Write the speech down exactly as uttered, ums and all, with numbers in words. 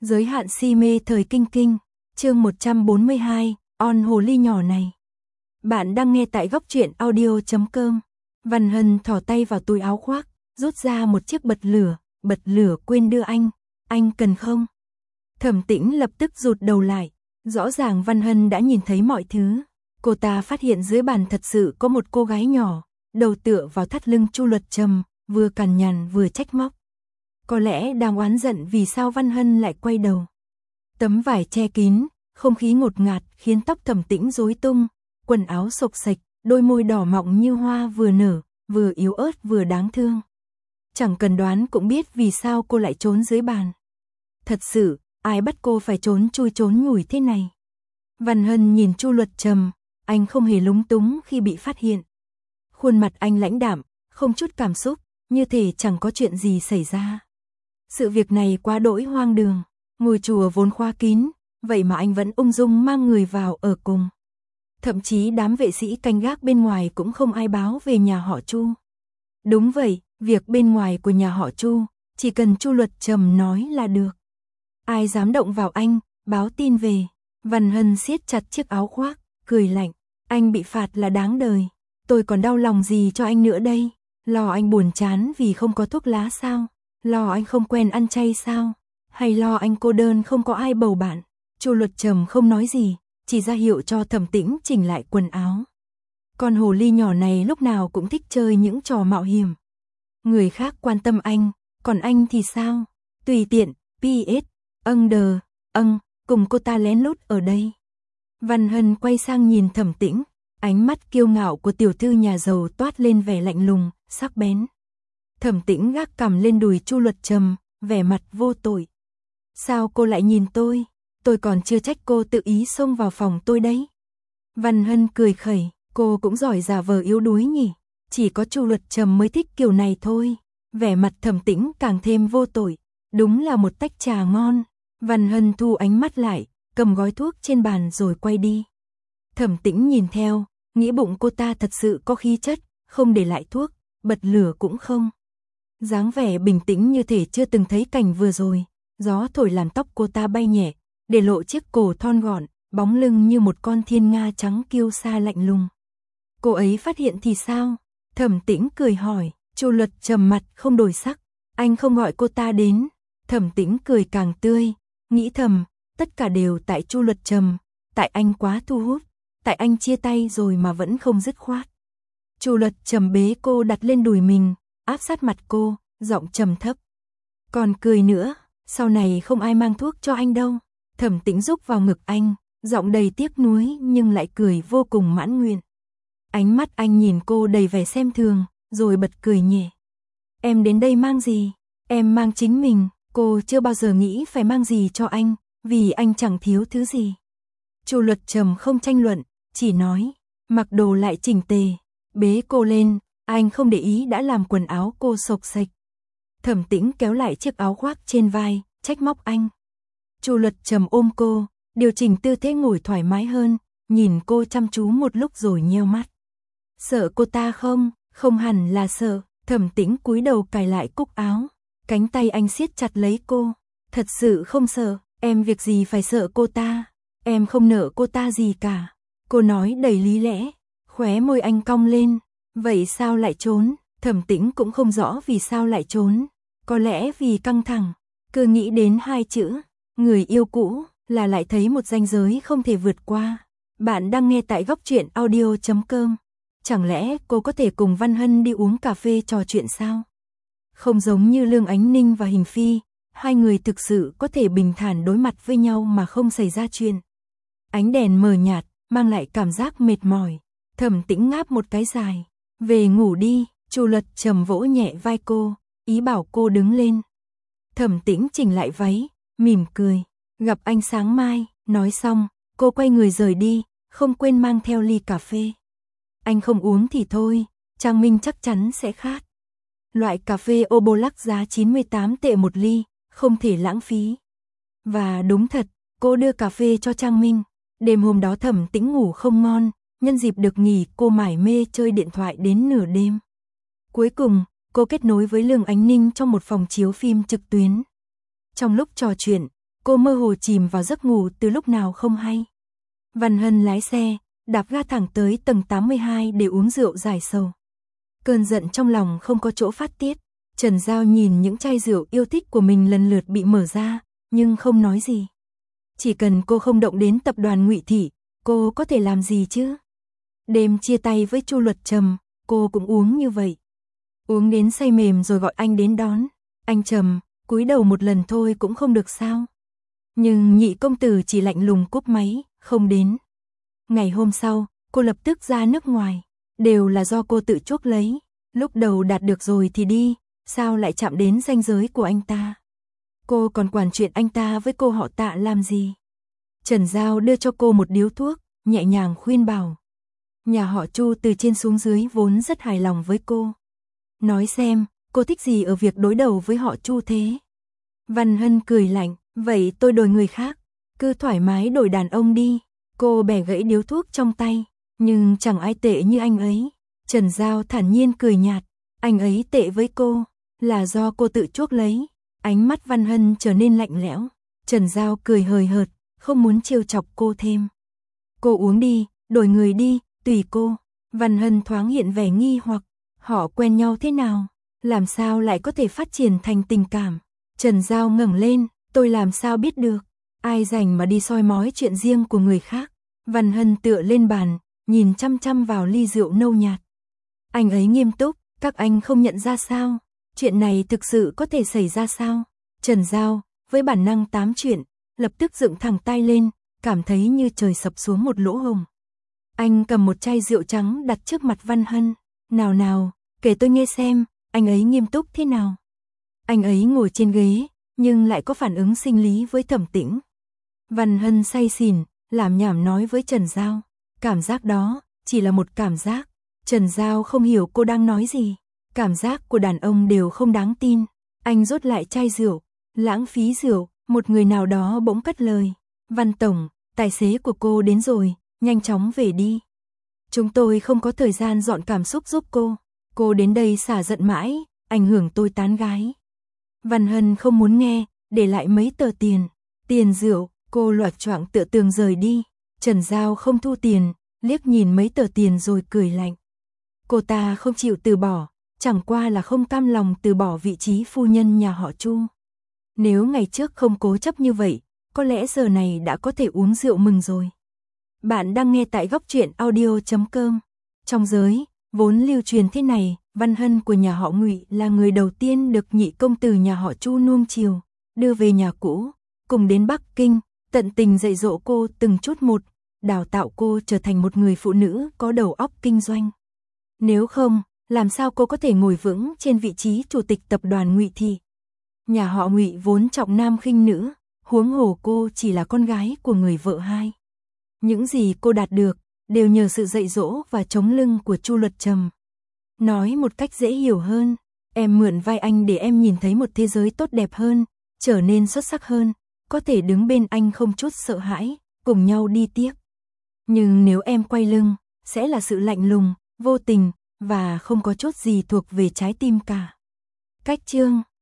Giới hạn si mê thời kinh kinh, chương một trăm bốn mươi hai, on hồ ly nhỏ này. Bạn đang nghe tại góc truyện audio chấm com. Văn Hân thò tay vào túi áo khoác, rút ra một chiếc bật lửa, bật lửa quên đưa anh, anh cần không? Thẩm Tĩnh lập tức rụt đầu lại, rõ ràng Văn Hân đã nhìn thấy mọi thứ. Cô ta phát hiện dưới bàn thật sự có một cô gái nhỏ, đầu tựa vào thắt lưng Chu Luật Trầm, vừa cằn nhằn vừa trách móc. Có lẽ đang oán giận vì sao Văn Hân lại quay đầu. Tấm vải che kín, không khí ngột ngạt khiến tóc Thẩm Tĩnh rối tung, quần áo xộc xệch, đôi môi đỏ mọng như hoa vừa nở, vừa yếu ớt vừa đáng thương. Chẳng cần đoán cũng biết vì sao cô lại trốn dưới bàn. Thật sự, ai bắt cô phải trốn chui trốn nhủi thế này? Văn Hân nhìn Chu Luật Trầm, anh không hề lúng túng khi bị phát hiện. Khuôn mặt anh lãnh đạm, không chút cảm xúc, như thể chẳng có chuyện gì xảy ra. Sự việc này quá đỗi hoang đường, ngôi chùa vốn khóa kín, vậy mà anh vẫn ung dung mang người vào ở cùng. Thậm chí đám vệ sĩ canh gác bên ngoài cũng không ai báo về nhà họ Chu. Đúng vậy, việc bên ngoài của nhà họ Chu, chỉ cần Chu Luật Trầm nói là được. Ai dám động vào anh, báo tin về. Văn Hân siết chặt chiếc áo khoác, cười lạnh. Anh bị phạt là đáng đời. Tôi còn đau lòng gì cho anh nữa đây? Lo anh buồn chán vì không có thuốc lá sao? Lo anh không quen ăn chay sao? Hay lo anh cô đơn không có ai bầu bạn? Chu Luật Trầm không nói gì, chỉ ra hiệu cho Thẩm Tĩnh chỉnh lại quần áo. Con hồ ly nhỏ này lúc nào cũng thích chơi những trò mạo hiểm. Người khác quan tâm anh, còn anh thì sao? Tùy tiện, pê ét, âng đờ, âng, cùng cô ta lén lút ở đây. Văn Hân quay sang nhìn Thẩm Tĩnh, ánh mắt kiêu ngạo của tiểu thư nhà giàu toát lên vẻ lạnh lùng, sắc bén. Thẩm Tĩnh gác cằm lên đùi Chu Luật Trầm, vẻ mặt vô tội. Sao cô lại nhìn tôi? Tôi còn chưa trách cô tự ý xông vào phòng tôi đấy. Văn Hân cười khẩy, cô cũng giỏi giả vờ yếu đuối nhỉ. Chỉ có Chu Luật Trầm mới thích kiểu này thôi. Vẻ mặt Thẩm Tĩnh càng thêm vô tội. Đúng là một tách trà ngon. Văn Hân thu ánh mắt lại, cầm gói thuốc trên bàn rồi quay đi. Thẩm Tĩnh nhìn theo, nghĩ bụng cô ta thật sự có khí chất, không để lại thuốc, bật lửa cũng không. Dáng vẻ bình tĩnh như thể chưa từng thấy cảnh vừa rồi. Gió thổi làm tóc cô ta bay nhẹ, để lộ chiếc cổ thon gọn, bóng lưng như một con thiên nga trắng kiêu sa lạnh lùng. Cô ấy phát hiện thì sao? Thẩm Tĩnh cười hỏi. Chu Luật Trầm mặt không đổi sắc. Anh không gọi cô ta đến. Thẩm Tĩnh cười càng tươi, nghĩ thầm, tất cả đều tại Chu Luật Trầm, tại anh quá thu hút, tại anh chia tay rồi mà vẫn không dứt khoát. Chu Luật Trầm bế cô đặt lên đùi mình, áp sát mặt cô, giọng trầm thấp. Còn cười nữa, sau này không ai mang thuốc cho anh đâu. Thẩm Tĩnh rúc vào ngực anh, giọng đầy tiếc nuối nhưng lại cười vô cùng mãn nguyện. Ánh mắt anh nhìn cô đầy vẻ xem thường, rồi bật cười nhẹ. Em đến đây mang gì? Em mang chính mình, cô chưa bao giờ nghĩ phải mang gì cho anh, vì anh chẳng thiếu thứ gì. Chu Luật Trầm không tranh luận, chỉ nói, mặc đồ lại chỉnh tề, bế cô lên, anh không để ý đã làm quần áo cô xộc xệch. Thẩm Tĩnh kéo lại chiếc áo khoác trên vai, trách móc anh. Chu Luật Trầm ôm cô, điều chỉnh tư thế ngồi thoải mái hơn, nhìn cô chăm chú một lúc rồi nheo mắt. Sợ cô ta không? Không hẳn là sợ. Thẩm Tĩnh cúi đầu cài lại cúc áo, cánh tay anh siết chặt lấy cô. Thật sự không sợ, em việc gì phải sợ cô ta? Em không nợ cô ta gì cả. Cô nói đầy lý lẽ, khóe môi anh cong lên. Vậy sao lại trốn? Thẩm Tĩnh cũng không rõ vì sao lại trốn. Có lẽ vì căng thẳng, cứ nghĩ đến hai chữ, người yêu cũ, là lại thấy một ranh giới không thể vượt qua. Bạn đang nghe tại góc truyện audio chấm com. Chẳng lẽ cô có thể cùng Văn Hân đi uống cà phê trò chuyện sao? Không giống như Lương Ánh Ninh và Hình Phi, hai người thực sự có thể bình thản đối mặt với nhau mà không xảy ra chuyện. Ánh đèn mờ nhạt, mang lại cảm giác mệt mỏi. Thẩm Tĩnh ngáp một cái dài. Về ngủ đi. Chu Luật Trầm vỗ nhẹ vai cô, ý bảo cô đứng lên. Thẩm Tĩnh chỉnh lại váy, mỉm cười. Gặp anh sáng mai. Nói xong, cô quay người rời đi, không quên mang theo ly cà phê. Anh không uống thì thôi, Trang Minh chắc chắn sẽ khát. Loại cà phê Obolac giá chín mươi tám tệ một ly, không thể lãng phí. Và đúng thật, cô đưa cà phê cho Trang Minh. Đêm hôm đó Thẩm Tĩnh ngủ không ngon, nhân dịp được nghỉ cô mải mê chơi điện thoại đến nửa đêm. Cuối cùng, cô kết nối với Lương Ánh Ninh trong một phòng chiếu phim trực tuyến. Trong lúc trò chuyện, cô mơ hồ chìm vào giấc ngủ từ lúc nào không hay. Văn Hân lái xe, đạp ga thẳng tới tầng tám mươi hai để uống rượu giải sầu. Cơn giận trong lòng không có chỗ phát tiết, Trần Giao nhìn những chai rượu yêu thích của mình lần lượt bị mở ra, nhưng không nói gì. Chỉ cần cô không động đến tập đoàn Ngụy Thị, cô có thể làm gì chứ? Đêm chia tay với Chu Luật Trầm, cô cũng uống như vậy. Uống đến say mềm rồi gọi anh đến đón. Anh Trầm, cúi đầu một lần thôi cũng không được sao? Nhưng Nhị công tử chỉ lạnh lùng cúp máy, không đến. Ngày hôm sau, cô lập tức ra nước ngoài. Đều là do cô tự chuốc lấy. Lúc đầu đạt được rồi thì đi, sao lại chạm đến ranh giới của anh ta? Cô còn quản chuyện anh ta với cô họ Tạ làm gì? Trần Giao đưa cho cô một điếu thuốc, nhẹ nhàng khuyên bảo. Nhà họ Chu từ trên xuống dưới vốn rất hài lòng với cô. Nói xem, cô thích gì ở việc đối đầu với họ Chu thế? Văn Hân cười lạnh, vậy tôi đổi người khác, cứ thoải mái đổi đàn ông đi. Cô bẻ gãy điếu thuốc trong tay, nhưng chẳng ai tệ như anh ấy. Trần Giao thản nhiên cười nhạt, anh ấy tệ với cô, là do cô tự chuốc lấy. Ánh mắt Văn Hân trở nên lạnh lẽo. Trần Giao cười hời hợt, không muốn trêu chọc cô thêm. Cô uống đi, đổi người đi, tùy cô. Văn Hân thoáng hiện vẻ nghi hoặc, họ quen nhau thế nào? Làm sao lại có thể phát triển thành tình cảm? Trần Giao ngẩng lên, tôi làm sao biết được? Ai rảnh mà đi soi mói chuyện riêng của người khác? Văn Hân tựa lên bàn, nhìn chăm chăm vào ly rượu nâu nhạt. Anh ấy nghiêm túc, các anh không nhận ra sao? Chuyện này thực sự có thể xảy ra sao? Trần Giao, với bản năng tám chuyện, lập tức dựng thẳng tay lên, cảm thấy như trời sập xuống một lỗ hổng. Anh cầm một chai rượu trắng đặt trước mặt Văn Hân. Nào nào, kể tôi nghe xem, anh ấy nghiêm túc thế nào? Anh ấy ngồi trên ghế, nhưng lại có phản ứng sinh lý với Thẩm Tĩnh. Văn Hân say xỉn, làm nhảm nói với Trần Giao. Cảm giác đó, chỉ là một cảm giác. Trần Giao không hiểu cô đang nói gì. Cảm giác của đàn ông đều không đáng tin. Anh rót lại chai rượu, lãng phí rượu, một người nào đó bỗng cất lời. Văn Tổng, tài xế của cô đến rồi, nhanh chóng về đi. Chúng tôi không có thời gian dọn cảm xúc giúp cô. Cô đến đây xả giận mãi, ảnh hưởng tôi tán gái. Văn Hân không muốn nghe, để lại mấy tờ tiền. Tiền rượu, cô loạt choạng tựa tường rời đi. Trần Giao không thu tiền, liếc nhìn mấy tờ tiền rồi cười lạnh. Cô ta không chịu từ bỏ, chẳng qua là không cam lòng từ bỏ vị trí phu nhân nhà họ Chu. Nếu ngày trước không cố chấp như vậy, có lẽ giờ này đã có thể uống rượu mừng rồi. Bạn đang nghe tại góc truyện audio chấm com. Trong giới, vốn lưu truyền thế này, Văn Hân của nhà họ Ngụy là người đầu tiên được Nhị công tử nhà họ Chu nuông chiều, đưa về nhà cũ, cùng đến Bắc Kinh, tận tình dạy dỗ cô từng chút một, đào tạo cô trở thành một người phụ nữ có đầu óc kinh doanh. Nếu không, làm sao cô có thể ngồi vững trên vị trí chủ tịch tập đoàn Ngụy Thị? Nhà họ Ngụy vốn trọng nam khinh nữ, huống hồ cô chỉ là con gái của người vợ hai. Những gì cô đạt được đều nhờ sự dạy dỗ và chống lưng của Chu Luật Trầm. Nói một cách dễ hiểu hơn, em mượn vai anh để em nhìn thấy một thế giới tốt đẹp hơn, trở nên xuất sắc hơn, có thể đứng bên anh không chút sợ hãi, cùng nhau đi tiếp. Nhưng nếu em quay lưng, sẽ là sự lạnh lùng, vô tình và không có chút gì thuộc về trái tim cả. Cách chương